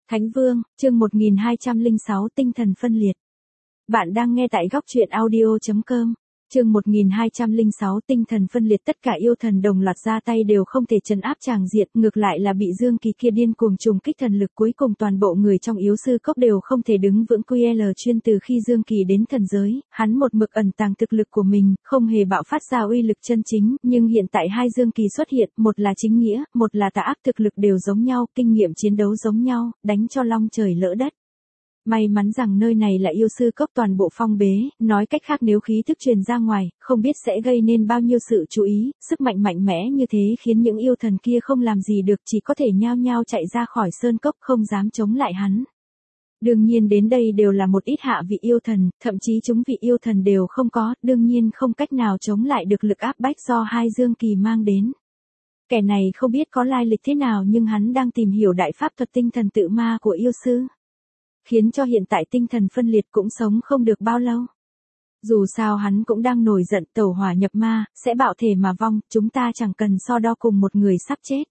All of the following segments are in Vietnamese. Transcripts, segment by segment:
Thánh Vương, chương 1206 tinh thần phân liệt. Bạn đang nghe tại góc truyện audio.com. Chương 1206 tinh thần phân liệt, tất cả yêu thần đồng loạt ra tay đều không thể trấn áp tràng diện, ngược lại là bị Dương Kỳ kia điên cuồng trùng kích thần lực, cuối cùng toàn bộ người trong yếu sư cốc đều không thể đứng vững. QL chuyên từ khi Dương Kỳ đến thần giới, hắn một mực ẩn tàng thực lực của mình, không hề bạo phát ra uy lực chân chính, nhưng hiện tại hai Dương Kỳ xuất hiện, một là chính nghĩa, một là tà ác, thực lực đều giống nhau, kinh nghiệm chiến đấu giống nhau, đánh cho long trời lỡ đất. May mắn rằng nơi này là yêu sư cốc toàn bộ phong bế, nói cách khác nếu khí thức truyền ra ngoài, không biết sẽ gây nên bao nhiêu sự chú ý, sức mạnh mạnh mẽ như thế khiến những yêu thần kia không làm gì được, chỉ có thể nhao nhao chạy ra khỏi sơn cốc, không dám chống lại hắn. Đương nhiên đến đây đều là một ít hạ vị yêu thần, thậm chí chúng vị yêu thần đều không có, đương nhiên không cách nào chống lại được lực áp bách do hai Dương Kỳ mang đến. Kẻ này không biết có lai lịch thế nào nhưng hắn đang tìm hiểu đại pháp thuật tinh thần tự ma của yêu sư, khiến cho hiện tại tinh thần phân liệt cũng sống không được bao lâu. Dù sao hắn cũng đang nổi giận, tẩu hỏa nhập ma, sẽ bạo thể mà vong, chúng ta chẳng cần so đo cùng một người sắp chết.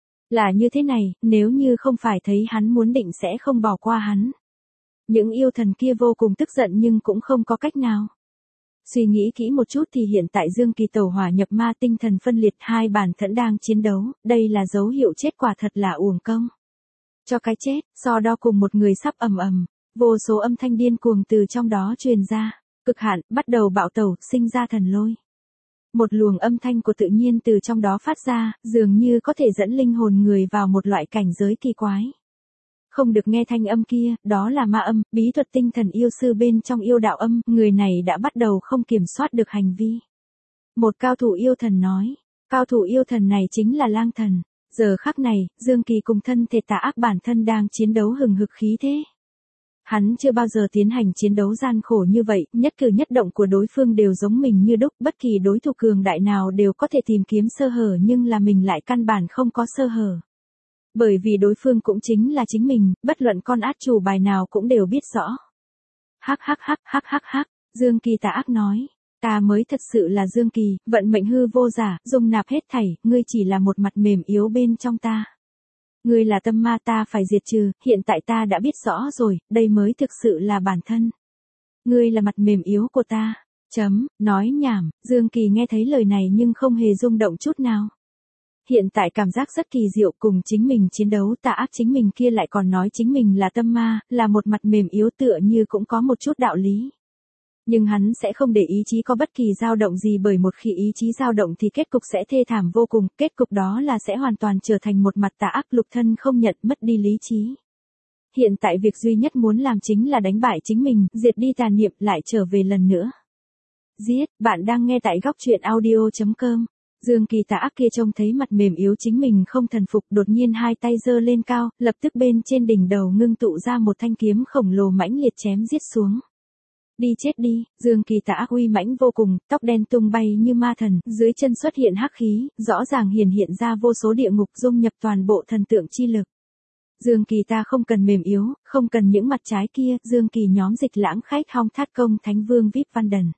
Là như thế này, nếu như không phải thấy hắn muốn định sẽ không bỏ qua hắn. Những yêu thần kia vô cùng tức giận nhưng cũng không có cách nào. Suy nghĩ kỹ một chút thì hiện tại Dương Kỳ tẩu hỏa nhập ma, tinh thần phân liệt, hai bản thân đang chiến đấu, đây là dấu hiệu chết, quả thật là uổng công. Cho cái chết, so đo cùng một người sắp ầm ầm, vô số âm thanh điên cuồng từ trong đó truyền ra, cực hạn, bắt đầu bạo tẩu, sinh ra thần lôi. Một luồng âm thanh của tự nhiên từ trong đó phát ra, dường như có thể dẫn linh hồn người vào một loại cảnh giới kỳ quái. Không được nghe thanh âm kia, đó là ma âm, bí thuật tinh thần yêu sư bên trong yêu đạo âm, người này đã bắt đầu không kiểm soát được hành vi. Một cao thủ yêu thần nói, cao thủ yêu thần này chính là Lang Thần. Giờ khắc này, Dương Kỳ cùng thân thể tà ác bản thân đang chiến đấu hừng hực khí thế. Hắn chưa bao giờ tiến hành chiến đấu gian khổ như vậy, nhất cử nhất động của đối phương đều giống mình như đúc, bất kỳ đối thủ cường đại nào đều có thể tìm kiếm sơ hở nhưng là mình lại căn bản không có sơ hở. Bởi vì đối phương cũng chính là chính mình, bất luận con át chủ bài nào cũng đều biết rõ. Hắc, Dương Kỳ tà ác nói. Ta mới thật sự là Dương Kỳ, vận mệnh hư vô giả, dung nạp hết thảy, ngươi chỉ là một mặt mềm yếu bên trong ta. Ngươi là tâm ma ta phải diệt trừ, hiện tại ta đã biết rõ rồi, đây mới thực sự là bản thân. Ngươi là mặt mềm yếu của ta. Nói nhảm, Dương Kỳ nghe thấy lời này nhưng không hề rung động chút nào. Hiện tại cảm giác rất kỳ diệu, cùng chính mình chiến đấu, tà ác chính mình kia lại còn nói chính mình là tâm ma, là một mặt mềm yếu, tựa như cũng có một chút đạo lý. Nhưng hắn sẽ không để ý chí có bất kỳ dao động gì, bởi một khi ý chí dao động thì kết cục sẽ thê thảm vô cùng, kết cục đó là sẽ hoàn toàn trở thành một mặt tà ác, lục thân không nhận, mất đi lý trí. Hiện tại việc duy nhất muốn làm chính là đánh bại chính mình, diệt đi tà niệm, lại trở về lần nữa. Giết, bạn đang nghe tại góc truyện audio.com. Dương Kỳ tà ác kia trông thấy mặt mềm yếu chính mình không thần phục, đột nhiên hai tay giơ lên cao, lập tức bên trên đỉnh đầu ngưng tụ ra một thanh kiếm khổng lồ mãnh liệt chém giết xuống. Đi chết đi, Dương Kỳ tà ác uy mãnh vô cùng, tóc đen tung bay như ma thần, dưới chân xuất hiện hắc khí, rõ ràng hiện ra vô số địa ngục, dung nhập toàn bộ thần tượng chi lực. Dương Kỳ ta không cần mềm yếu, không cần những mặt trái kia, Dương Kỳ nhóm dịch lãng khách hong thát công Thánh Vương VIP Văn Đần.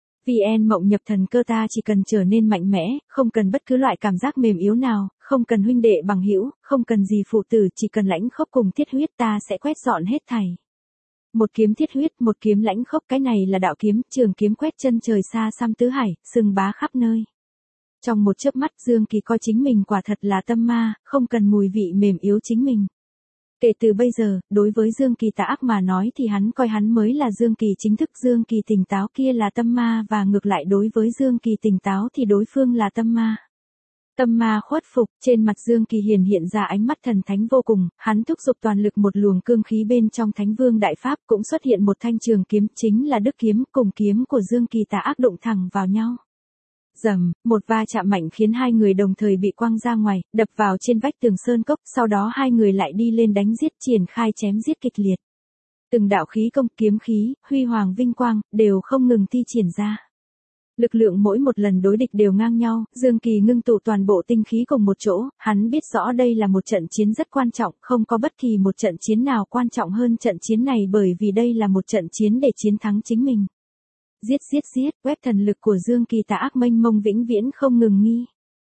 VN mộng nhập thần cơ, ta chỉ cần trở nên mạnh mẽ, không cần bất cứ loại cảm giác mềm yếu nào, không cần huynh đệ bằng hữu, không cần gì phụ tử, chỉ cần lãnh khốc cùng thiết huyết, ta sẽ quét dọn hết thảy. Một kiếm thiết huyết, một kiếm lãnh khốc, cái này là đạo kiếm, trường kiếm quét chân trời xa xăm tứ hải, sừng bá khắp nơi. Trong một chớp mắt, Dương Kỳ coi chính mình quả thật là tâm ma, không cần mùi vị mềm yếu chính mình. Kể từ bây giờ, đối với Dương Kỳ tà ác mà nói thì hắn coi hắn mới là Dương Kỳ chính thức, Dương Kỳ tỉnh táo kia là tâm ma, và ngược lại đối với Dương Kỳ tỉnh táo thì đối phương là tâm ma. Tâm ma khuất phục, trên mặt Dương Kỳ hiện ra ánh mắt thần thánh vô cùng, hắn thúc giục toàn lực, một luồng cương khí bên trong Thánh Vương Đại Pháp, cũng xuất hiện một thanh trường kiếm, chính là Đức Kiếm, cùng kiếm của Dương Kỳ tà ác đụng thẳng vào nhau. Rầm, một va chạm mạnh khiến hai người đồng thời bị quăng ra ngoài, đập vào trên vách tường sơn cốc, sau đó hai người lại đi lên đánh giết, triển khai chém giết kịch liệt. Từng đạo khí công, kiếm khí, huy hoàng vinh quang, đều không ngừng thi triển ra. Lực lượng mỗi một lần đối địch đều ngang nhau, Dương Kỳ ngưng tụ toàn bộ tinh khí cùng một chỗ, hắn biết rõ đây là một trận chiến rất quan trọng, không có bất kỳ một trận chiến nào quan trọng hơn trận chiến này, bởi vì đây là một trận chiến để chiến thắng chính mình. Giết, quét thần lực của Dương Kỳ tà ác mênh mông vĩnh viễn không ngừng nghi.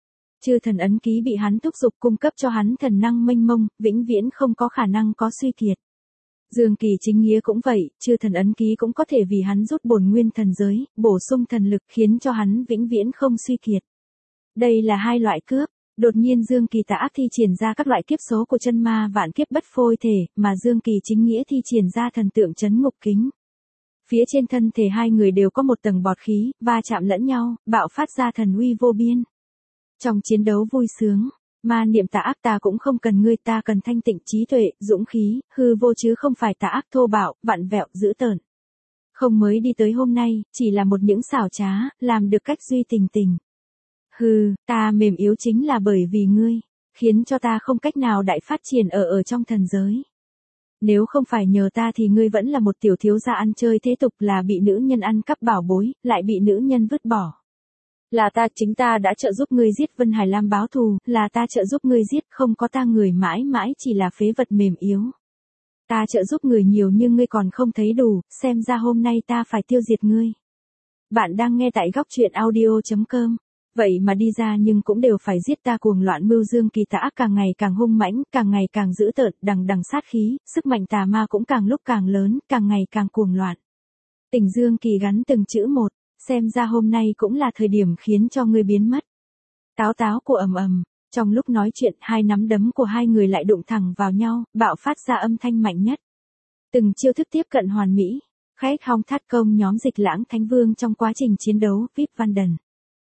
Chư thần ấn ký bị hắn thúc giục cung cấp cho hắn thần năng mênh mông, vĩnh viễn không có khả năng có suy kiệt. Dương Kỳ chính nghĩa cũng vậy, chư thần ấn ký cũng có thể vì hắn rút bổn nguyên thần giới, bổ sung thần lực khiến cho hắn vĩnh viễn không suy kiệt. Đây là hai loại cướp. Đột nhiên Dương Kỳ tà ác thi triển ra các loại kiếp số của chân ma vạn kiếp bất phôi thể, mà Dương Kỳ chính nghĩa thi triển ra thần tượng trấn ngục kính. Phía trên thân thể hai người đều có một tầng bọt khí, va chạm lẫn nhau, bạo phát ra thần uy vô biên. Trong chiến đấu vui sướng, ma niệm tà ác ta cũng không cần ngươi, ta cần thanh tịnh trí tuệ, dũng khí, hư vô chứ không phải tà ác thô bạo, vặn vẹo, dữ tợn. Không mới đi tới hôm nay, chỉ là một những xảo trá, làm được cách duy tình tình. Hừ, ta mềm yếu chính là bởi vì ngươi, khiến cho ta không cách nào đại phát triển ở trong thần giới. Nếu không phải nhờ ta thì ngươi vẫn là một tiểu thiếu gia ăn chơi thế tục, là bị nữ nhân ăn cắp bảo bối, lại bị nữ nhân vứt bỏ. Là ta, chính ta đã trợ giúp ngươi giết Vân Hải Lam báo thù, là ta trợ giúp ngươi giết, không có ta người mãi mãi chỉ là phế vật mềm yếu. Ta trợ giúp người nhiều nhưng ngươi còn không thấy đủ, xem ra hôm nay ta phải tiêu diệt ngươi. Bạn đang nghe tại góc truyện audio.com. Vậy mà đi ra nhưng cũng đều phải giết ta, cuồng loạn mưu Dương Kỳ tà ác càng ngày càng hung mãnh, càng ngày càng dữ tợn, đằng đằng sát khí, sức mạnh tà ma cũng càng lúc càng lớn, càng ngày càng cuồng loạn. Tình Dương Kỳ gắn từng chữ một, xem ra hôm nay cũng là thời điểm khiến cho ngươi biến mất. Táo táo của ầm ầm, trong lúc nói chuyện hai nắm đấm của hai người lại đụng thẳng vào nhau, bạo phát ra âm thanh mạnh nhất. Từng chiêu thức tiếp cận hoàn mỹ, khách hong thắt công nhóm Dịch Lãng Thánh Vương trong quá trình chiến đấu, VIP Văn Đần.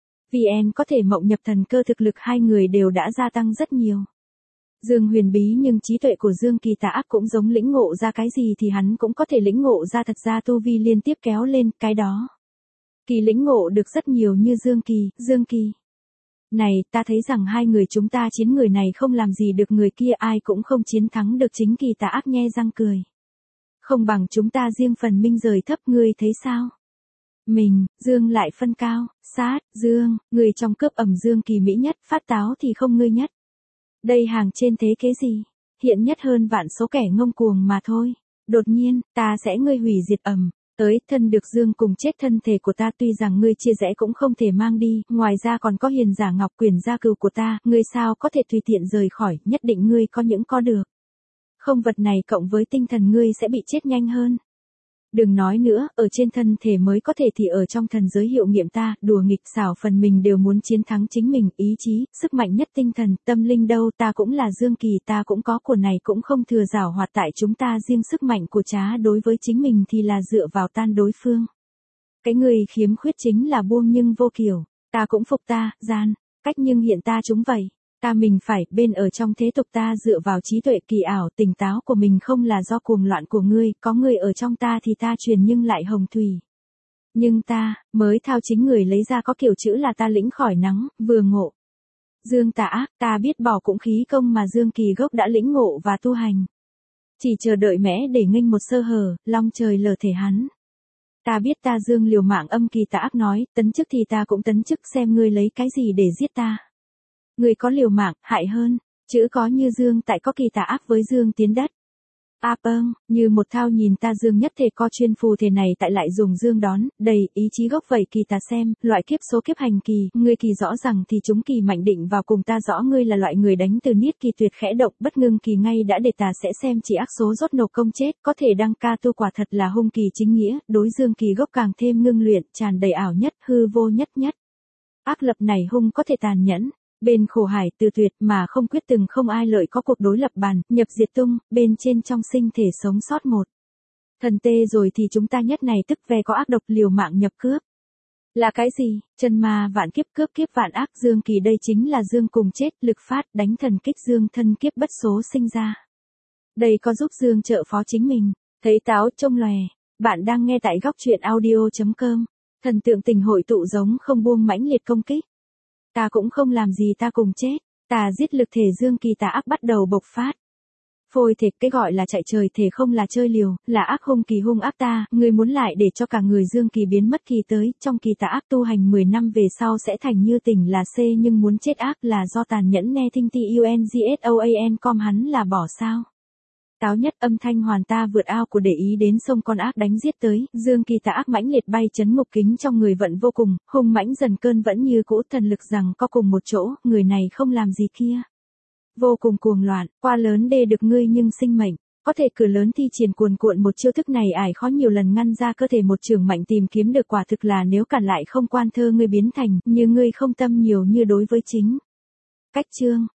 VN có thể mộng nhập thần cơ, thực lực hai người đều đã gia tăng rất nhiều. Dương huyền bí nhưng trí tuệ của Dương Kỳ tà ác cũng giống lĩnh ngộ ra cái gì thì hắn cũng có thể lĩnh ngộ ra, thật ra tu vi liên tiếp kéo lên, cái đó. Kỳ lĩnh ngộ được rất nhiều như Dương Kỳ. Này, ta thấy rằng hai người chúng ta chiến, người này không làm gì được người kia, ai cũng không chiến thắng được chính Kỳ tà ác nhe răng cười. Không bằng chúng ta riêng phần minh rời thấp, ngươi thấy sao? Mình, Dương lại phân cao, sát, Dương, người trong cướp ẩm Dương Kỳ mỹ nhất, phát táo thì không ngươi nhất. Đây hàng trên thế kế gì? Hiện nhất hơn vạn số kẻ ngông cuồng mà thôi. Đột nhiên, ta sẽ ngươi hủy diệt ẩm. Tới, thân được Dương cùng chết thân thể của ta, tuy rằng ngươi chia rẽ cũng không thể mang đi, ngoài ra còn có hiền giả ngọc quyền gia cừu của ta, ngươi sao có thể tùy tiện rời khỏi, nhất định ngươi có những có được. Không, vật này cộng với tinh thần ngươi sẽ bị chết nhanh hơn. Đừng nói nữa, ở trên thân thể mới có thể thì ở trong thần giới hiệu nghiệm ta, đùa nghịch xảo phần mình đều muốn chiến thắng chính mình, ý chí, sức mạnh nhất tinh thần, tâm linh đâu, ta cũng là Dương Kỳ, ta cũng có của này cũng không thừa giảo hoạt tại chúng ta, riêng sức mạnh của trá đối với chính mình thì là dựa vào tan đối phương. Cái người khiếm khuyết chính là buông nhưng vô kiểu, ta cũng phục ta, gian, cách nhưng hiện ta chúng vậy. Ta mình phải, bên ở trong thế tục ta dựa vào trí tuệ kỳ ảo, tỉnh táo của mình không là do cuồng loạn của ngươi, có người ở trong ta thì ta truyền nhưng lại hồng thủy. Nhưng ta, mới thao chính người lấy ra có kiểu chữ là ta lĩnh khỏi nắng, vừa ngộ. Dương tà ác, ta biết bỏ cũng khí công mà Dương Kỳ gốc đã lĩnh ngộ và tu hành. Chỉ chờ đợi mẽ để nghênh một sơ hở, long trời lở thể hắn. Ta biết ta Dương liều mạng, âm Kỳ tà ác nói, tấn chức thì ta cũng tấn chức, xem ngươi lấy cái gì để giết ta. Người có liều mạng, hại hơn, chữ có như Dương tại có Kỳ tà ác với Dương tiến đất. Như một thao nhìn ta Dương nhất thể co chuyên phù thể này tại lại dùng Dương đón, đầy, ý chí gốc vậy Kỳ tà xem, loại kiếp số kiếp hành kỳ, ngươi Kỳ rõ rằng thì chúng Kỳ mạnh định vào cùng ta rõ, ngươi là loại người đánh từ niết Kỳ tuyệt khẽ động, bất ngưng Kỳ ngay đã để ta sẽ xem chỉ ác số rốt nộp công chết, có thể đăng ca tu quả thật là hung Kỳ chính nghĩa, đối Dương Kỳ gốc càng thêm ngưng luyện, tràn đầy ảo nhất, hư vô nhất nhất. Ác lập này hung có thể tàn nhẫn. Bên khổ hải từ tuyệt mà không quyết, từng không ai lợi có cuộc đối lập bàn, nhập diệt tung, bên trên trong sinh thể sống sót một. Thần tê rồi thì chúng ta nhất này tức ve có ác độc liều mạng nhập cướp. Là cái gì? Chân ma vạn kiếp, cướp kiếp vạn ác, Dương Kỳ đây chính là Dương cùng chết, lực phát, đánh thần kích Dương thân kiếp bất số sinh ra. Đây có giúp Dương trợ phó chính mình, thấy táo trông lòe, bạn đang nghe tại góc truyện audio.com, thần tượng tình hội tụ giống không buông mãnh liệt công kích. Ta cũng không làm gì, ta cùng chết, ta giết lực thể Dương Kỳ tà ác bắt đầu bộc phát. Phôi thể, cái gọi là chạy trời thể không là chơi liều, là ác hung Kỳ hung ác ta, ngươi muốn lại để cho cả người Dương Kỳ biến mất Kỳ tới, trong Kỳ tà ác tu hành 10 năm về sau sẽ thành như tỉnh là C, nhưng muốn chết ác là do tàn nhẫn ne thinh ti ungsoan com hắn là bỏ sao. Táo nhất âm thanh hoàn ta vượt ao của để ý đến sông con ác đánh giết tới, Dương Kỳ tà ác mãnh liệt bay chấn ngục kính trong người vận vô cùng, hung mãnh dần cơn vẫn như cũ thần lực rằng có cùng một chỗ, người này không làm gì kia. Vô cùng cuồng loạn, qua lớn đê được ngươi nhưng sinh mệnh. Có thể cửa lớn thi triển cuồn cuộn một chiêu thức này ải khó nhiều lần ngăn ra cơ thể một trường mạnh tìm kiếm được quả thực là nếu cản lại không quan thơ ngươi biến thành, như ngươi không tâm nhiều như đối với chính. Cách chương.